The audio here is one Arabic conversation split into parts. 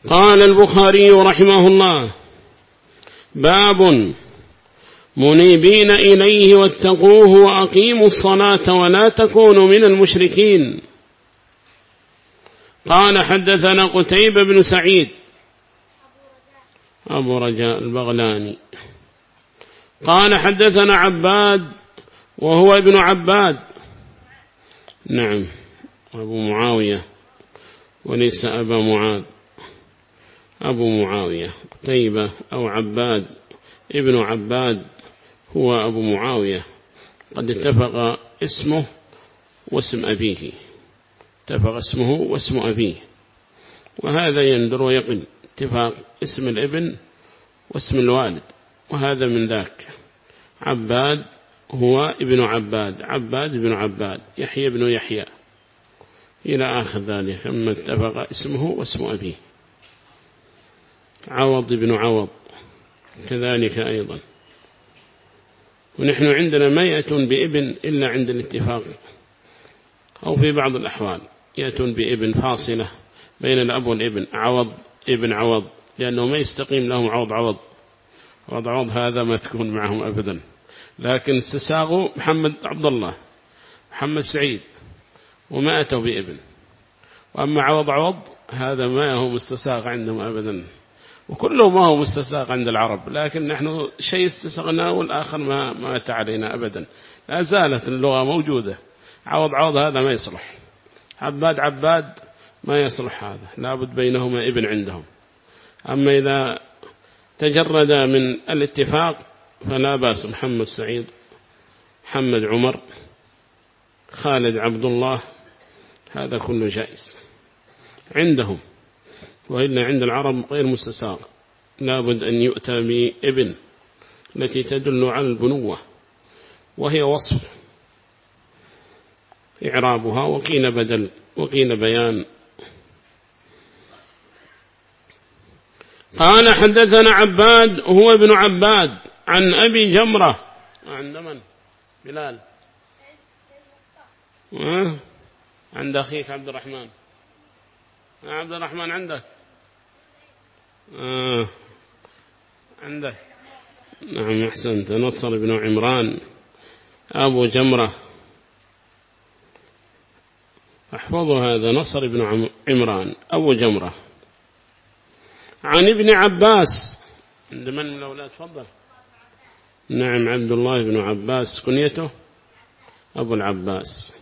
قال البخاري رحمه الله: باب منيبين إليه واتقوه وأقيموا الصلاة ولا تكونوا من المشركين. قال: حدثنا قتيبة بن سعيد أبو رجاء البغلاني قال: حدثنا عباد وهو ابن عباد، نعم أبو معاوية وليس أبا معاذ، أبو معاوية. قتيبة أو عباد ابن عباد هو أبو معاوية، قد اتفق اسمه واسم أبيه، اتفق اسمه واسم أبيه، وهذا يندر ويقل اتفاق اسم الابن واسم الوالد، وهذا من ذاك. عباد هو ابن عباد، عباد ابن عباد، يحيى ابن يحيى إلى آخر ذلك، أما اتفق اسمه واسم أبيه. عوض ابن عوض كذلك أيضا. ونحن عندنا ما يأتون بابن إلا عند الاتفاق، أو في بعض الأحوال يأتون بابن فاصلة بين الأب والابن، عوض ابن عوض، لأنه ما يستقيم لهم عوض عوض، عوض عوض هذا ما تكون معهم أبدا، لكن استساغوا محمد عبد الله محمد سعيد وما أتوا بابن. وأما عوض عوض هذا ما هو مستساغ عندهم أبدا، وكله ما هو مستساغ عند العرب، لكن نحن شيء استساغناه والآخر ما أتى علينا أبدا. لا زالت اللغة موجودة. عوض عوض هذا ما يصلح، عباد عباد ما يصلح، هذا لابد بينهما ابن عندهم. أما إذا تجرد من الاتفاق فلا بأس، محمد سعيد، محمد عمر، خالد عبد الله، هذا كله جائز عندهم. وإلا عند العرب غير مستساغ، لابد أن يؤتى بابن التي تدل على البنوة، وهي وصف إعرابها، وقيل بدل وقيل بيان. قال: حدثنا عباد هو ابن عباد عن أبي جمرة. عند من؟ بلال. عند أخيك عبد الرحمن. عبد الرحمن عندك؟ عندك. نعم أحسنت. نصر بن عمران أبو جمرة، احفظوا هذا، نصر بن عمران أبو جمرة عن ابن عباس. عند من الأولاد؟ تفضل. نعم عبد الله بن عباس، كنيته أبو العباس،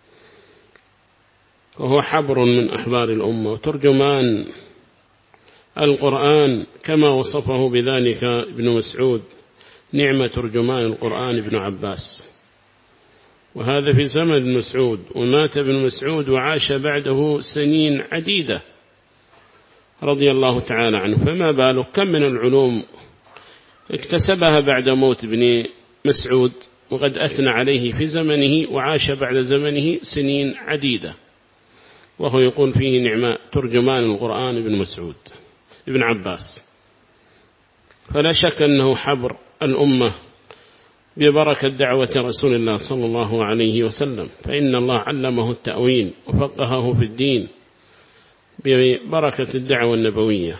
وهو حبر من أحبار الأمة وترجمان القرآن، كما وصفه بذلك ابن مسعود: نعم ترجمان القرآن ابن عباس. وهذا في زمن ابن مسعود، ومات ابن مسعود وعاش بعده سنين عديدة رضي الله تعالى عنه، فما باله كم من العلوم اكتسبها بعد موت ابن مسعود، وقد أثنى عليه في زمنه، وعاش بعد زمنه سنين عديدة، وهو يقول فيه: نعم ترجمان القرآن ابن مسعود ابن عباس. فلا شك أنه حبر الأمة ببركة دعوة رسول الله صلى الله عليه وسلم، فإن الله علمه التأويل وفقهه في الدين ببركة الدعوة النبوية.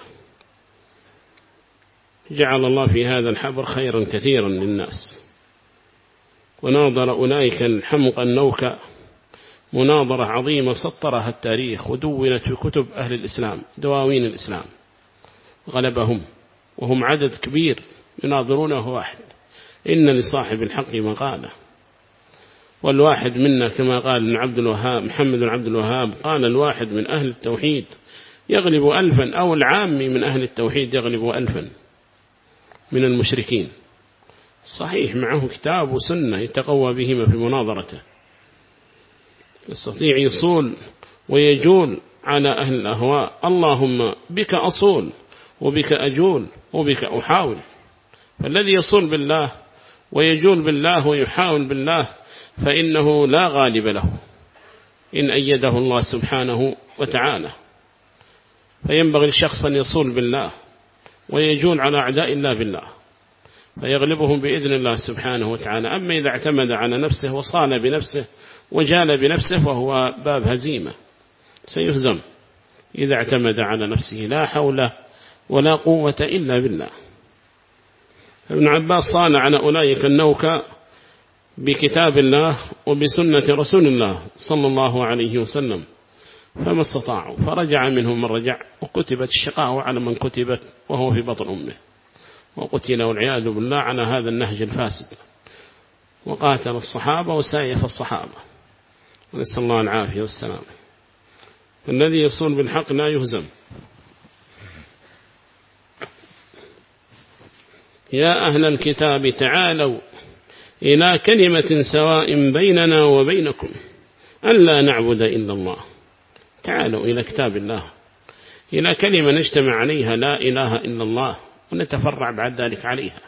جعل الله في هذا الحبر خيرا كثيرا للناس. وناظر أولئك الحمق النوكة مناظرة عظيمة سطرها التاريخ، ودونت في كتب أهل الإسلام، دواوين الإسلام، غلبهم وهم عدد كبير يناظرونه واحد. إن لصاحب الحق مقالة، والواحد منا كما قال ابن عبد الوهاب، محمد بن عبد الوهاب، قال: الواحد من أهل التوحيد يغلب 1000، أو العامي من أهل التوحيد يغلب 1000 من المشركين. صحيح معه كتاب وسنة يتقوى بهما في مناظرته، يستطيع يصول ويجول على أهل الأهواء. اللهم بك أصول وبك أجول وبك أحاول. فالذي يصول بالله ويجول بالله ويحاول بالله فإنه لا غالب له إن أيده الله سبحانه وتعالى. فينبغي الشخص أن يصول بالله ويجول على أعداء الله بالله، فيغلبهم بإذن الله سبحانه وتعالى. أما إذا اعتمد على نفسه وصال بنفسه وجال بنفسه فهو باب هزيمة، سيهزم إذا اعتمد على نفسه، لا حول ولا قوة إلا بالله. ابن عباس صان على أولئك النوكة بكتاب الله وبسنة رسول الله صلى الله عليه وسلم فما استطاعوا، فرجع منهم من رجع، وكتبت الشقاوة على من كتبت وهو في بطن أمه، وقتل والعياذ بالله على هذا النهج الفاسد، وقاتل الصحابة وسايف الصحابة، ونسأل الله العافية والسلام. الذي يصون بالحق لا يهزم. يا أهل الكتاب تعالوا إلى كلمة سواء بيننا وبينكم ألا نعبد إلا الله. تعالوا إلى كتاب الله، إلى كلمة نجتمع عليها لا إله إلا الله، ونتفرع بعد ذلك عليها،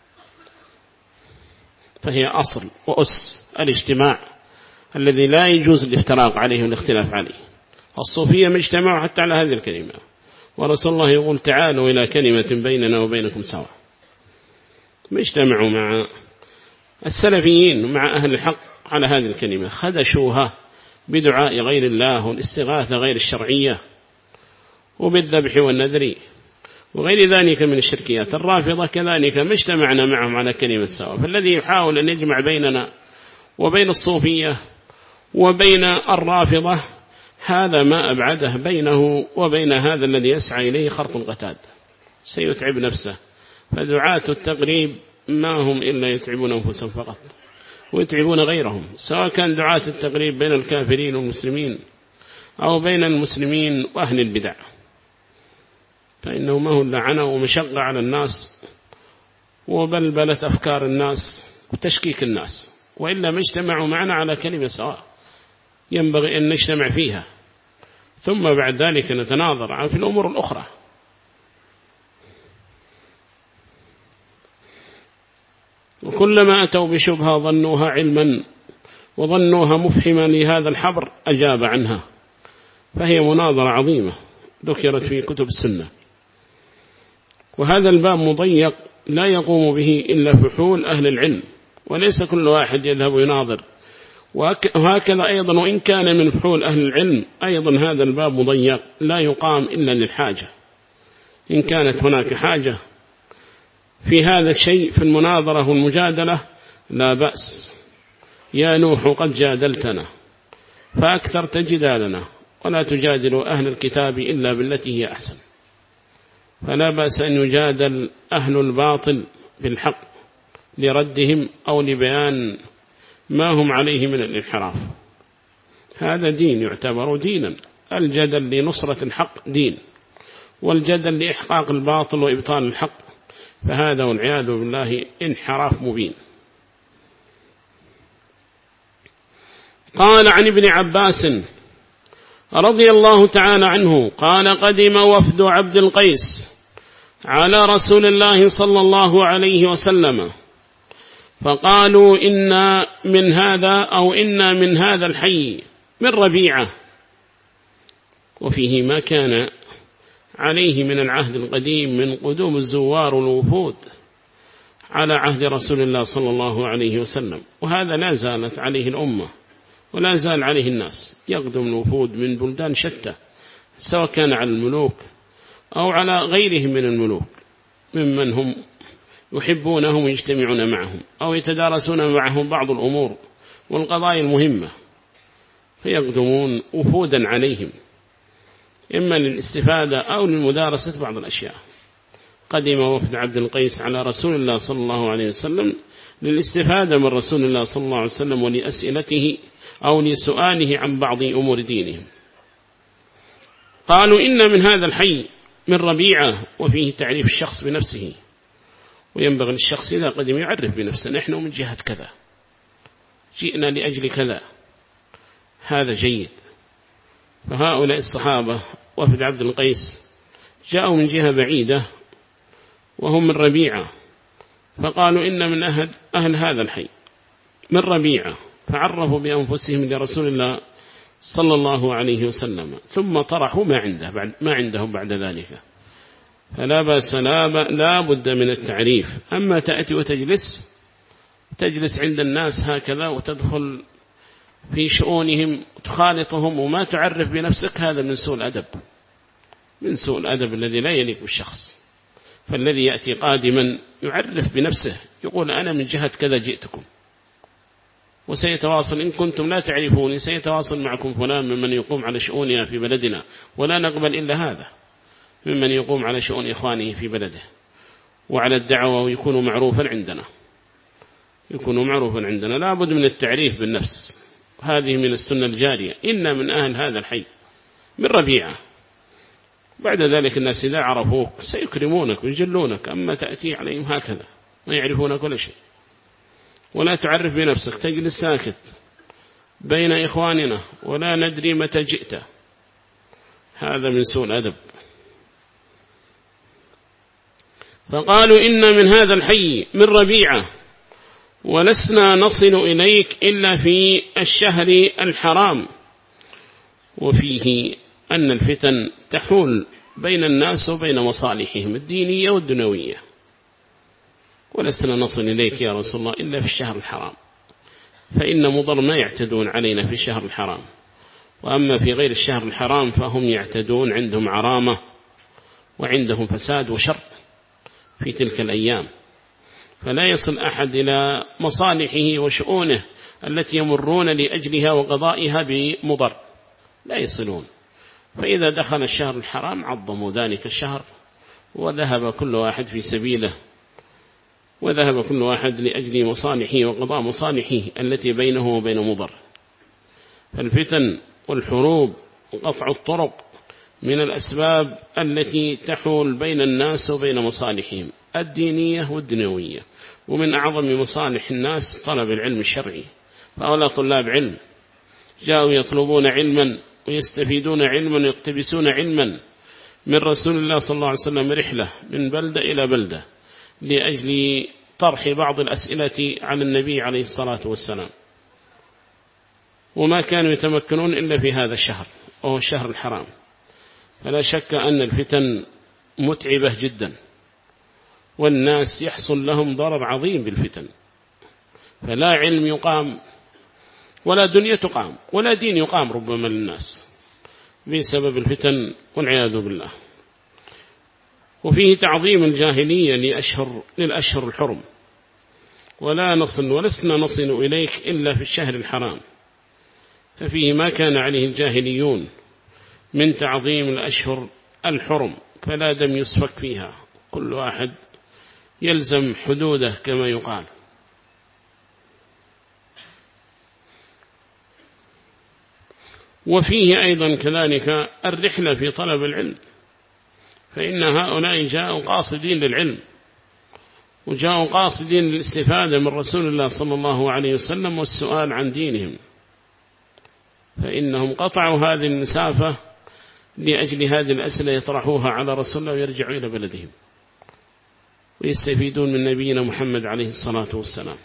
فهي أصل وأس الاجتماع الذي لا يجوز الافتراق عليه والاختلاف عليه. الصوفية مجتمعوا حتى على هذه الكلمة، ورسول الله يقول تعالوا إلى كلمة بيننا وبينكم سواء. مجتمعوا مع السلفيين ومع أهل الحق على هذه الكلمة، خدشوها بدعاء غير الله والاستغاثة غير الشرعية وبالذبح والنذر وغير ذلك من الشركيات. الرافضة كذلك ما اجتمعنا معهم على كلمة سواء. فالذي يحاول أن يجمع بيننا وبين الصوفية وبين الرافضة هذا ما أبعده بينه وبين هذا الذي يسعى إليه خرق القتاد، سيتعب نفسه. فدعاة التقريب ما هم إلا يتعبون أنفسهم فقط ويتعبون غيرهم، سواء كان دعاة التقريب بين الكافرين والمسلمين أو بين المسلمين وأهل البدع، فإنه ما هو لعنة ومشقة على الناس وبلبلة أفكار الناس وتشكيك الناس، وإلا ما اجتمعوا معنا على كلمة سواء ينبغي أن نجتمع فيها، ثم بعد ذلك نتناظر في الأمور الأخرى. وكلما أتوا بشبهة ظنوها علما وظنوها مفهما لهذا الحبر أجاب عنها، فهي مناظرة عظيمة ذكرت في كتب السنة. وهذا الباب مضيق لا يقوم به إلا فحول أهل العلم، وليس كل واحد يذهب يناظر. وهكذا أيضا وإن كان من فحول أهل العلم أيضا هذا الباب مضيق لا يقام إلا للحاجة. إن كانت هناك حاجة في هذا الشيء في المناظرة والمجادلة لا بأس. يا نوح قد جادلتنا فأكثرت جدالنا ولا تجادلوا أهل الكتاب إلا بالتي هي أحسن. فلا بأس أن يجادل أهل الباطل بالحق لردهم أو لبيان ما هم عليه من الانحراف. هذا دين يعتبر دينا. الجدل لنصرة الحق دين، والجدل لإحقاق الباطل وإبطال الحق فهذا والعياذ بالله انحراف مبين. قال عن ابن عباس رضي الله تعالى عنه قال قدم وفد عبد القيس على رسول الله صلى الله عليه وسلم فقالوا إنا من هذا الحي من ربيعة، وفيه ما كان عليه من العهد القديم من قدوم الزوار والوفود على عهد رسول الله صلى الله عليه وسلم، وهذا لا زالت عليه الأمة ولا زال عليه الناس، يقدم الوفود من بلدان شتى سواء كان على الملوك أو على غيرهم من الملوك ممن هم يحبونهم ويجتمعون معهم أو يتدارسون معهم بعض الأمور والقضايا المهمة، فيقدمون وفودا عليهم إما للاستفادة أو للمدارسة بعض الأشياء. قدم وفد عبد القيس على رسول الله صلى الله عليه وسلم للاستفادة من رسول الله صلى الله عليه وسلم ولأسئلته أو لسؤاله عن بعض أمور دينهم. قالوا إن من هذا الحي من ربيعة، وفيه تعريف الشخص بنفسه، وينبغي للشخص إذا قدم يعرف بنفسه نحن من جهة كذا جئنا لأجل كذا، هذا جيد. فهؤلاء الصحابة وفد عبد القيس جاءوا من جهة بعيدة وهم من ربيعة، فقالوا إن من أهل هذا الحي من ربيعة، فعرفوا بأنفسهم لرسول الله صلى الله عليه وسلم، ثم طرحوا ما عندهم بعد ذلك. فلا بأس لا بد من التعريف. أما تأتي وتجلس عند الناس هكذا وتدخل في شؤونهم وتخالطهم وما تعرف بنفسك، هذا من سوء الأدب من سوء الأدب الذي لا يليق بالشخص. فالذي يأتي قادما يعرف بنفسه، يقول أنا من جهة كذا جئتكم، وسيتواصل إن كنتم لا تعرفوني سيتواصل معكم فلان ممن يقوم على شؤوننا في بلدنا، ولا نقبل إلا هذا ممن يقوم على شؤون إخوانه في بلده وعلى الدعوة، ويكون معروفا عندنا، يكون معروفا عندنا. لا بد من التعريف بالنفس، هذه من السنة الجارية، إن من أهل هذا الحي من ربيعة. بعد ذلك الناس إذا عرفوك سيكرمونك ويجلونك، أما تأتي عليهم هكذا ما يعرفون كل شيء. ولا تعرف بنفسك، تجلس ساكت بين إخواننا ولا ندري متى جئت، هذا من سوء الأدب. فقالوا إن من هذا الحي من ربيعة ولسنا نصل إليك إلا في الشهر الحرام، وفيه أن الفتن تحول بين الناس وبين مصالحهم الدينية والدنيوية، ولسنا نصل إليك يا رسول الله إلا في الشهر الحرام، فإن مضر ما يعتدون علينا في الشهر الحرام، وأما في غير الشهر الحرام فهم يعتدون، عندهم عرامة وعندهم فساد وشر في تلك الأيام، فلا يصل أحد إلى مصالحه وشؤونه التي يمرون لأجلها وقضائها بمضر، لا يصلون. فإذا دخل الشهر الحرام عظموا ذلك الشهر، وذهب كل واحد في سبيله، وذهب كل واحد لأجل مصالحه وقضاء مصالحه التي بينه وبين مضر. فالفتن والحروب وقطع الطرق من الأسباب التي تحول بين الناس وبين مصالحهم الدينية والدنيوية. ومن أعظم مصالح الناس طلب العلم الشرعي، فأولى طلاب علم جاءوا يطلبون علما ويستفيدون علما ويقتبسون علما من رسول الله صلى الله عليه وسلم، رحلة من بلدة إلى بلدة لأجل طرح بعض الأسئلة على النبي عليه الصلاة والسلام، وما كانوا يتمكنون إلا في هذا الشهر وهو الشهر الحرام. فلا شك أن الفتن متعبة جدا، والناس يحصل لهم ضرر عظيم بالفتن، فلا علم يقام ولا دنيا تقام ولا دين يقام ربما للناس بسبب الفتن والعياذ بالله. وفيه تعظيم الجاهلية للأشهر الحرم، ولسنا نصل إليك إلا في الشهر الحرام، ففيه ما كان عليه الجاهليون من تعظيم الأشهر الحرم، فلا دم يسفك فيها، كل واحد يلزم حدوده كما يقال. وفيه أيضا كذلك الرحلة في طلب العلم، فإن هؤلاء جاءوا قاصدين للعلم، وجاءوا قاصدين للاستفادة من رسول الله صلى الله عليه وسلم والسؤال عن دينهم، فإنهم قطعوا هذه المسافة لأجل هذه الأسئلة يطرحوها على رسول الله ويرجعوا إلى بلدهم ويستفيدون من نبينا محمد عليه الصلاة والسلام.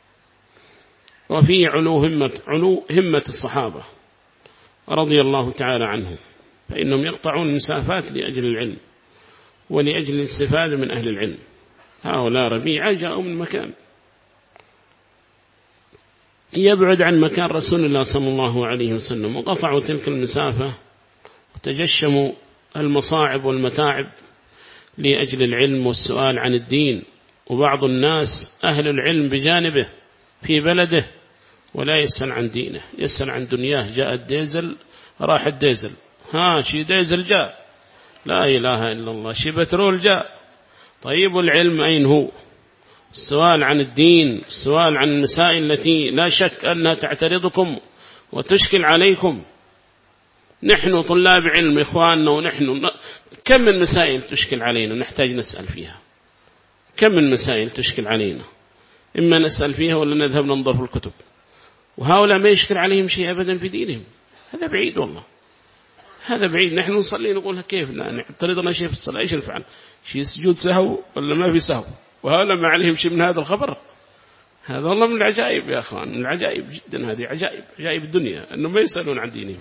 وفي علو همة الصحابة رضي الله تعالى عنهم، فإنهم يقطعون المسافات لأجل العلم ولأجل الاستفادة من أهل العلم. هؤلاء ربيعة جاءوا من مكان يبعد عن مكان رسول الله صلى الله عليه وسلم، وقطعوا تلك المسافة وتجشموا المصاعب والمتاعب لأجل العلم والسؤال عن الدين. وبعض الناس أهل العلم بجانبه في بلده ولا يسأل عن دينه، يسأل عن دنياه. جاء الديزل راح الديزل، شي ديزل جاء، لا إله إلا الله، شي بترول جاء. طيب والعلم أين هو؟ السؤال عن الدين، السؤال عن المسائل التي لا شك أنها تعترضكم وتشكل عليكم. نحن طلاب علم إخواننا، ونحن كم من مسائل تشكل علينا نحتاج نسأل فيها، كم من مسائل تشكل علينا، إما نسأل فيها ولا نذهب ننظر في الكتب. وهؤلاء ما يشكل عليهم شيء أبدا في دينهم، هذا بعيد والله، هذا بعيد. نحن نصلي نقول كيف نعترضنا شيء في الصلاة، إيش نفعل؟ شيء سجود سهو ولا ما في سهو؟ وهؤلاء ما عليهم شيء من هذا الخبر. هذا والله من العجائب يا أخوان، من العجائب جدا، هذه عجائب الدنيا أنهم ما يسألون عن دينهم.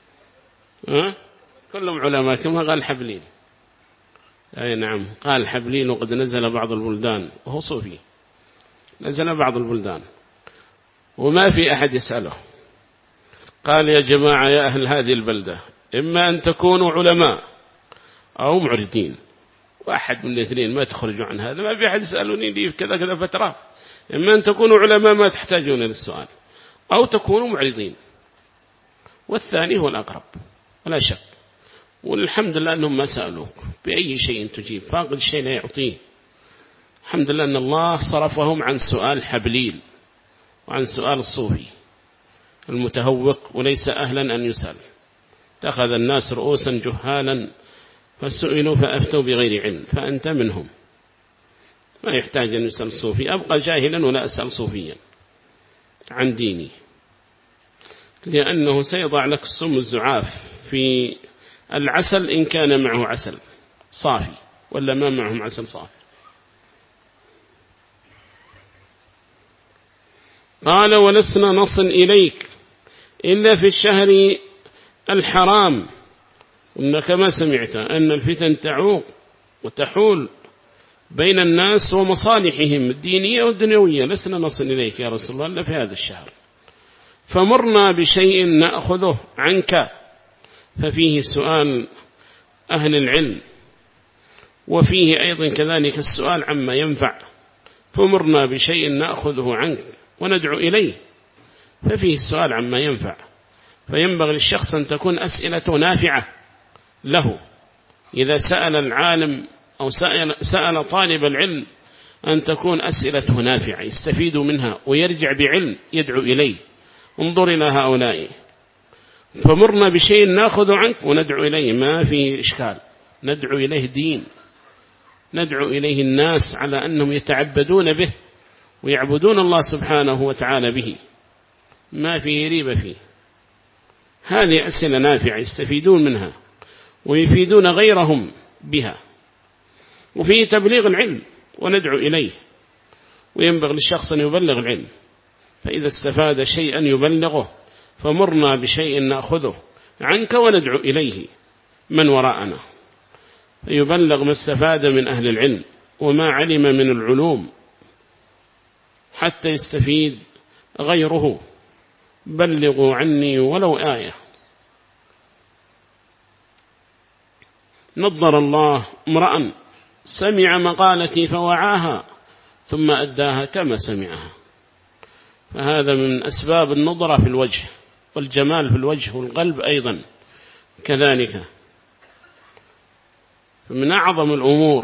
كلهم علماء كما قال حبلين. أي نعم، قال حبلين وقد نزل بعض البلدان، وهو صوفي، نزل بعض البلدان وما في أحد يسأله. قال يا جماعة يا أهل هذه البلدة، إما أن تكونوا علماء أو معرضين، واحد من الاثنين ما تخرجوا عن هذا. ما في أحد يسألوني لي كذا كذا فترة. إما أن تكونوا علماء ما تحتاجون للسؤال، أو تكونوا معرضين، والثاني هو الأقرب ولا شك. والحمد لله أنهم ما سألوك بأي شيء تجيب، فاقد الشيء لا يعطيه. الحمد لله أن الله صرفهم عن سؤال حبليل وعن سؤال الصوفي المتهوق وليس أهلا أن يسأل. اتخذ الناس رؤوسا جهالا فسئلوا فأفتوا بغير علم، فأنت منهم. ما يحتاج أن يسأل الصوفي، أبقى جاهلا ولا أسأل صوفيا عن ديني، لأنه سيضع لك السم الزعاف في العسل إن كان معه عسل صافي ولا ما معهم عسل صافي. قال ولسنا نصل إليك إلا في الشهر الحرام. إنك ما سمعت أن الفتن تعوق وتحول بين الناس ومصالحهم الدينية والدنيوية. لسنا نصل إليك يا رسول الله إلا في هذا الشهر، فمرنا بشيء نأخذه عنك. ففيه سؤال أهل العلم، وفيه أيضا كذلك السؤال عما ينفع. فمرنا بشيء نأخذه عنك وندعو إليه، ففيه السؤال عما ينفع. فينبغي للشخص أن تكون أسئلته نافعة له. إذا سأل العالم أو سأل طالب العلم أن تكون أسئلته نافعة يستفيد منها ويرجع بعلم يدعو إليه. انظر إلى هؤلاء، فمرنا بشيء نأخذ عنك وندعو إليه، ما في إشكال. ندعو إليه دين، ندعو إليه الناس على أنهم يتعبدون به ويعبدون الله سبحانه وتعالى به، ما فيه ريبة فيه. هذه أسئلة نافعة يستفيدون منها ويفيدون غيرهم بها. وفيه تبليغ العلم وندعو إليه، وينبغي للشخص أن يبلغ العلم. فإذا استفاد شيئا يبلغه، فمرنا بشيء نأخذه عنك وندعو إليه من وراءنا، فيبلغ ما استفاد من أهل العلم وما علم من العلوم حتى يستفيد غيره. بلغوا عني ولو آية. نظر الله امرأ سمع مقالتي فوعاها ثم أداها كما سمعها. فهذا من أسباب النظرة في الوجه والجمال في الوجه والقلب أيضا كذلك. من أعظم الأمور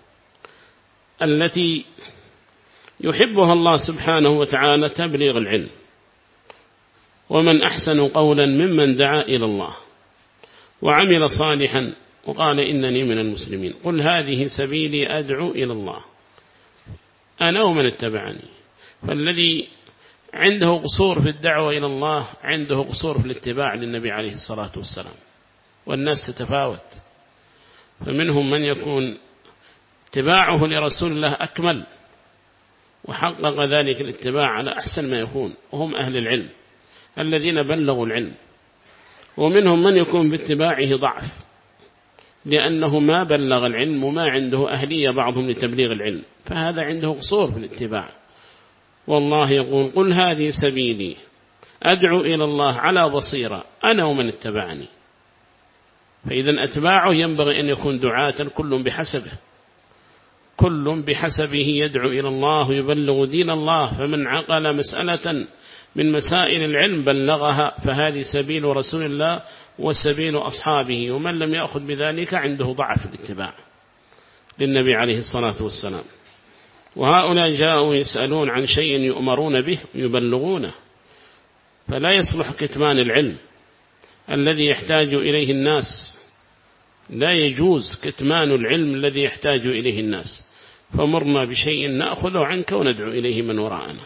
التي يحبها الله سبحانه وتعالى تبليغ العلم. ومن أحسن قولا ممن دعا إلى الله وعمل صالحا وقال إنني من المسلمين. قل هذه سبيلي أدعو إلى الله أنا ومن اتبعني. فالذي عنده قصور في الدعوة إلى الله عنده قصور في الاتباع للنبي عليه الصلاة والسلام. والناس تتفاوت، فمنهم من يكون اتباعه لرسول الله أكمل وحقق ذلك الاتباع على أحسن ما يكون، وهم أهل العلم الذين بلغوا العلم. ومنهم من يكون باتباعه ضعف لأنه ما بلغ العلم وما عنده أهلية بعضهم لتبليغ العلم، فهذا عنده قصور في الاتباع. والله يقول قل هذه سبيلي أدعو إلى الله على بصيرة أنا ومن اتبعني. فإذا أتباعه ينبغي أن يكون دعاة كل بحسبه، كل بحسبه يدعو إلى الله ويبلغ دين الله. فمن عقل مسألة من مسائل العلم بلغها، فهذه سبيل رسول الله وسبيل أصحابه. ومن لم يأخذ بذلك عنده ضعف الاتباع للنبي عليه الصلاة والسلام. وهؤلاء جاءوا يسألون عن شيء يؤمرون به ويبلغونه، فلا يصلح كتمان العلم الذي يحتاج إليه الناس. لا يجوز كتمان العلم الذي يحتاج إليه الناس. فمرنا بشيء نأخذه عنك وندعو إليه من وراءنا.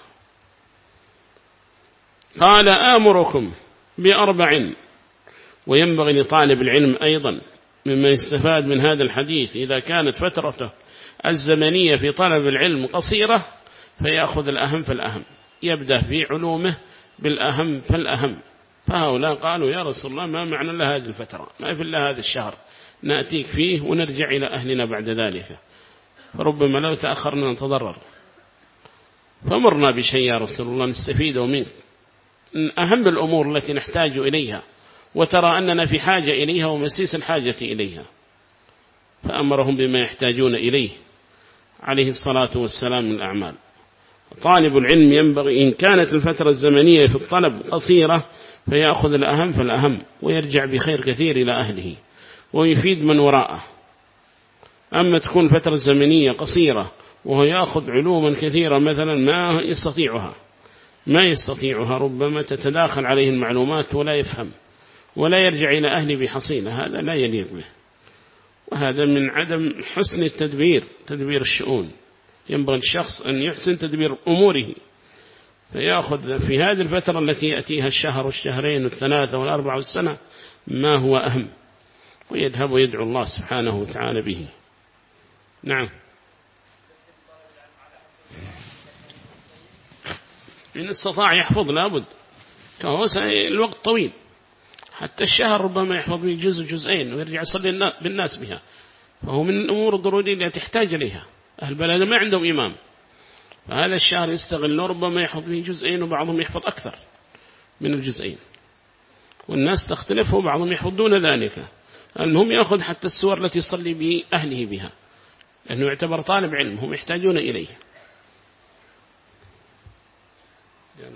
قال آمركم بأربع. وينبغي لطالب العلم أيضا مما يستفاد من هذا الحديث إذا كانت فترته الزمنية في طلب العلم قصيرة فيأخذ الأهم فالأهم، يبدأ في علومه بالأهم فالأهم. فهؤلاء قالوا يا رسول الله ما معنى لها هذه الفترة، ما في الله هذا الشهر نأتيك فيه ونرجع إلى أهلنا بعد ذلك، فربما لو تأخرنا نتضرر. فمرنا بشيء يا رسول الله نستفيد منك، من أهم الأمور التي نحتاج إليها وترى أننا في حاجة إليها ومسيس الحاجة إليها. فأمرهم بما يحتاجون إليه عليه الصلاة والسلام من الأعمال. طالب العلم ينبغي إن كانت الفترة الزمنية في الطلب قصيرة فيأخذ الأهم فالأهم ويرجع بخير كثير إلى أهله ويفيد من وراءه. أما تكون فترة زمنية قصيرة وهو يأخذ علوما كثيرة مثلا ما يستطيعها ربما تتداخل عليه المعلومات ولا يفهم ولا يرجع إلى أهله بحصيلة، هذا لا يليق به، وهذا من عدم حسن تدبير الشؤون. ينبغي الشخص أن يحسن تدبير أموره، فيأخذ في هذه الفترة التي يأتيها الشهر والشهرين والثلاثة والأربعة والسنة ما هو أهم، ويذهب ويدعو الله سبحانه وتعالى به. نعم. إن استطاع يحفظ لابد، فهو الوقت طويل، حتى الشهر ربما يحفظ به جزئين ويرجع يصلي بالناس بها، فهو من الأمور الضرورية التي تحتاج إليها. أهل البلد ما عندهم إمام، فهذا الشهر يستغل ربما يحفظ به جزئين وبعضهم يحفظ أكثر من الجزئين، والناس تختلف وبعضهم يحفظ دون ذلك. المهم يأخذ حتى السور التي يصلي بأهله بها، لأنه يعتبر طالب علم هم يحتاجون إليه.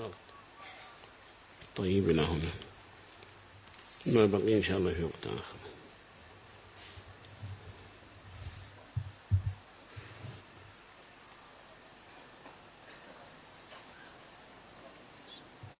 طيب إلى هنا ما بقي إن شاء الله في وقت آخر.